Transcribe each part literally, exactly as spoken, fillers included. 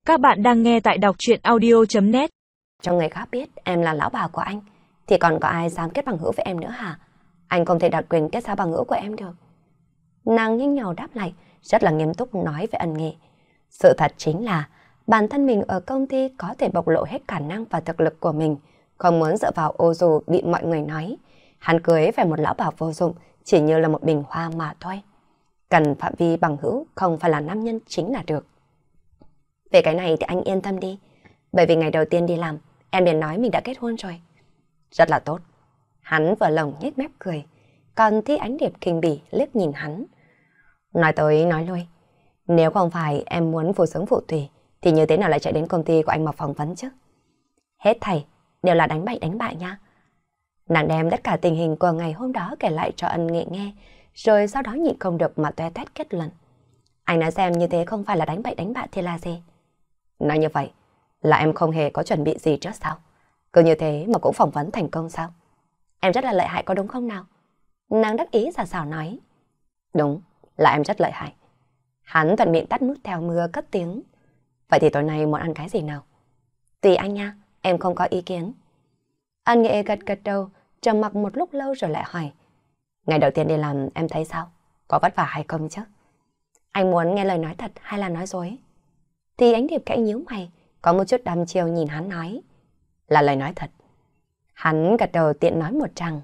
Các bạn đang nghe tại đọc truyện audio chấm net. Cho người khác biết em là lão bà của anh, thì còn có ai dám kết bằng hữu với em nữa hả? Anh không thể đặt quyền kết giao bằng hữu của em được. Nàng nhanh nhào đáp lại, rất là nghiêm túc nói với Ân Nghị. Sự thật chính là bản thân mình ở công ty có thể bộc lộ hết khả năng và thực lực của mình, không muốn dựa vào ô dù bị mọi người nói. Hắn cưới phải một lão bà vô dụng, chỉ như là một bình hoa mà thôi. Cần phạm vi bằng hữu, không phải là nam nhân chính là được. Về cái này thì anh yên tâm đi, bởi vì ngày đầu tiên đi làm, em liền nói mình đã kết hôn rồi. Rất là tốt. Hắn vừa lòng nhếch mép cười, còn Thi Ánh Điệp khinh bỉ liếc nhìn hắn. Nói tới nói lui, nếu không phải em muốn phụ sướng phụ tùy, thì như thế nào lại chạy đến công ty của anh mà phỏng vấn chứ? Hết thảy đều là đánh bậy đánh bại nha. Nàng đem tất cả tình hình của ngày hôm đó kể lại cho Ân Nghị nghe, rồi sau đó nhịn không được mà toe toét kết luận. Anh nói xem như thế không phải là đánh bậy đánh bại thì là gì? Nói như vậy là em không hề có chuẩn bị gì trước sao? Cứ như thế mà cũng phỏng vấn thành công sao? Em rất là lợi hại có đúng không nào? Nàng đắc ý giả xảo nói. Đúng, là em rất lợi hại. Hắn thuận miệng tắt nút theo mưa cất tiếng. Vậy thì tối nay muốn ăn cái gì nào? Tùy anh nha, em không có ý kiến. Ân Nghị gật gật đầu, trầm mặc một lúc lâu rồi lại hỏi. Ngày đầu tiên đi làm em thấy sao? Có vất vả hay không chứ? Anh muốn nghe lời nói thật hay là nói dối? Thì Ánh Điệp cãi nhíu mày, có một chút đăm chiêu nhìn hắn nói. Là lời nói thật. Hắn gật đầu tiện nói một tràng.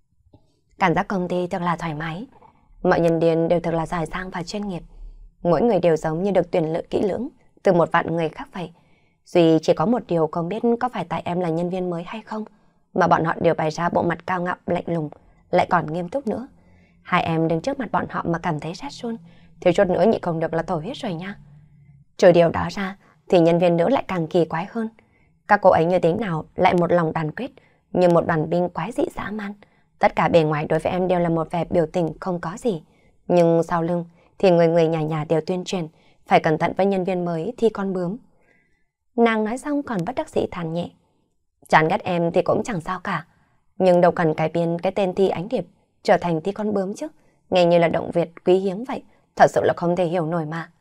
Cảm giác công ty thật là thoải mái. Mọi nhân viên đều thật là giỏi giang và chuyên nghiệp. Mỗi người đều giống như được tuyển lựa kỹ lưỡng từ một vạn người khác vậy. Duy chỉ có một điều không biết có phải tại em là nhân viên mới hay không, mà bọn họ đều bày ra bộ mặt cao ngạo lạnh lùng, lại còn nghiêm túc nữa. Hai em đứng trước mặt bọn họ mà cảm thấy rét run, thiếu chút nữa nhị không được là thổ huyết rồi nha. Trừ điều đó ra thì nhân viên nữ lại càng kỳ quái hơn. Các cô ấy như thế nào lại một lòng đoàn kết, như một đoàn binh quái dị dã man. Tất cả bề ngoài đối với em đều là một vẻ biểu tình không có gì, nhưng sau lưng thì người người nhà nhà đều tuyên truyền phải cẩn thận với nhân viên mới thì con bướm. Nàng nói xong còn bất đắc dĩ than nhẹ. Chán ghét em thì cũng chẳng sao cả, nhưng đâu cần cải biến cái tên Thi Ánh Điệp trở thành Thi con bướm chứ. Nghe như là động Việt quý hiếm vậy, thật sự là không thể hiểu nổi mà.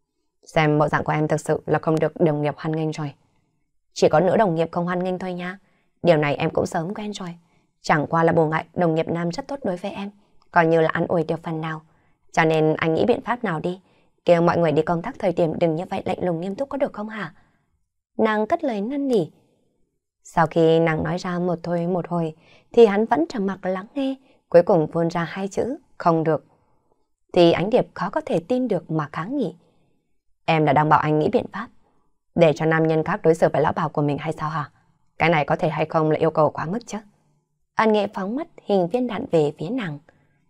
Xem bộ dạng của em thực sự là không được đồng nghiệp hoan nghênh rồi. Chỉ có nữ đồng nghiệp không hoan nghênh thôi nha. Điều này em cũng sớm quen rồi. Chẳng qua là bù ngại đồng nghiệp nam rất tốt đối với em, coi như là ăn ủi được phần nào. Cho nên anh nghĩ biện pháp nào đi, kêu mọi người đi công tác thời điểm đừng như vậy lạnh lùng nghiêm túc có được không hả? Nàng cất lời năn nỉ. Sau khi nàng nói ra một thôi một hồi, thì hắn vẫn trầm mặc lắng nghe, cuối cùng phun ra hai chữ không được. Thì Ánh Điệp khó có thể tin được mà kháng nghị. Em đã đang bảo anh nghĩ biện pháp để cho nam nhân khác đối xử với lão bà của mình hay sao hả? Cái này có thể hay không là yêu cầu quá mức chứ? Ân Nghị phóng mắt hình viên đạn về phía nàng.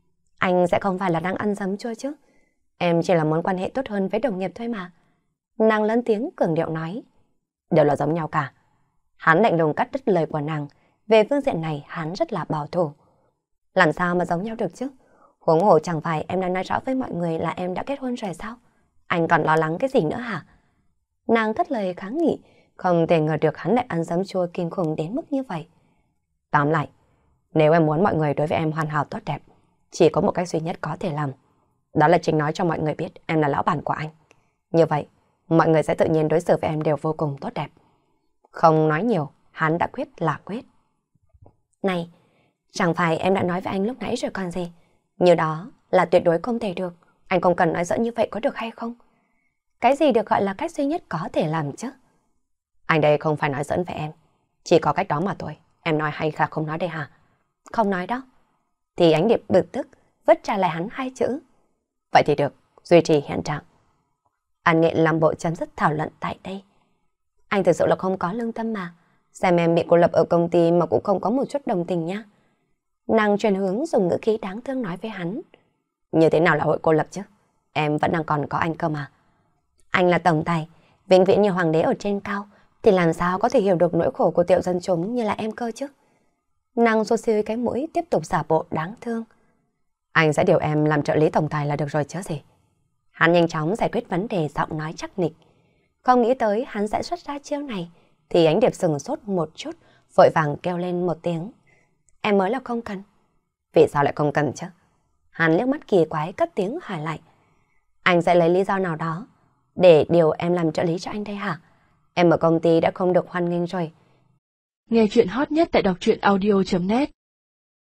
Anh sẽ không phải là đang ăn dấm chua chứ? Em chỉ là muốn quan hệ tốt hơn với đồng nghiệp thôi mà. Nàng lớn tiếng cường điệu nói. Đều là giống nhau cả. Hắn lạnh lùng cắt đứt lời của nàng. Về phương diện này hắn rất là bảo thủ. Làm sao mà giống nhau được chứ? Huống hồ chẳng phải em đã nói rõ với mọi người là em đã kết hôn rồi sao? Anh còn lo lắng cái gì nữa hả? Nàng cất lời kháng nghị, không thể ngờ được hắn lại ăn dấm chua kinh khủng đến mức như vậy. Tóm lại, nếu em muốn mọi người đối với em hoàn hảo tốt đẹp, chỉ có một cách duy nhất có thể làm. Đó là chính nói cho mọi người biết em là lão bản của anh. Như vậy, mọi người sẽ tự nhiên đối xử với em đều vô cùng tốt đẹp. Không nói nhiều, hắn đã quyết là quyết. Này, chẳng phải em đã nói với anh lúc nãy rồi còn gì? Như đó là tuyệt đối không thể được. Anh không cần nói giỡn như vậy có được hay không? Cái gì được gọi là cách duy nhất có thể làm chứ? Anh đây không phải nói giỡn với em. Chỉ có cách đó mà thôi. Em nói hay là không nói đây hả? Không nói đó. Thì Ánh Điệp bực tức, vứt trả lại hắn hai chữ. Vậy thì được, duy trì hiện trạng. An Nghệ làm bộ chấm dứt thảo luận tại đây. Anh thực sự là không có lương tâm mà. Xem em bị cô lập ở công ty mà cũng không có một chút đồng tình nhá. Nàng chuyển hướng dùng ngữ khí đáng thương nói với hắn. Như thế nào là hội cô lập chứ? Em vẫn đang còn có anh cơ mà. Anh là tổng tài, vĩnh viễn như hoàng đế ở trên cao, thì làm sao có thể hiểu được nỗi khổ của tiểu dân chúng như là em cơ chứ? Nàng xô xìu cái mũi tiếp tục giả bộ đáng thương. Anh sẽ điều em làm trợ lý tổng tài là được rồi chứ gì? Hắn nhanh chóng giải quyết vấn đề giọng nói chắc nịch. Không nghĩ tới hắn sẽ xuất ra chiêu này, thì Ánh Điệp sừng sốt một chút, vội vàng kêu lên một tiếng. Em mới là không cần. Vì sao lại không cần chứ? Hắn liếc mắt kỳ quái cất tiếng hỏi lại. Anh sẽ lấy lý do nào đó để điều em làm trợ lý cho anh đây hả? Em ở công ty đã không được hoan nghênh rồi. Nghe chuyện hot nhất tại đọc truyện audio chấm net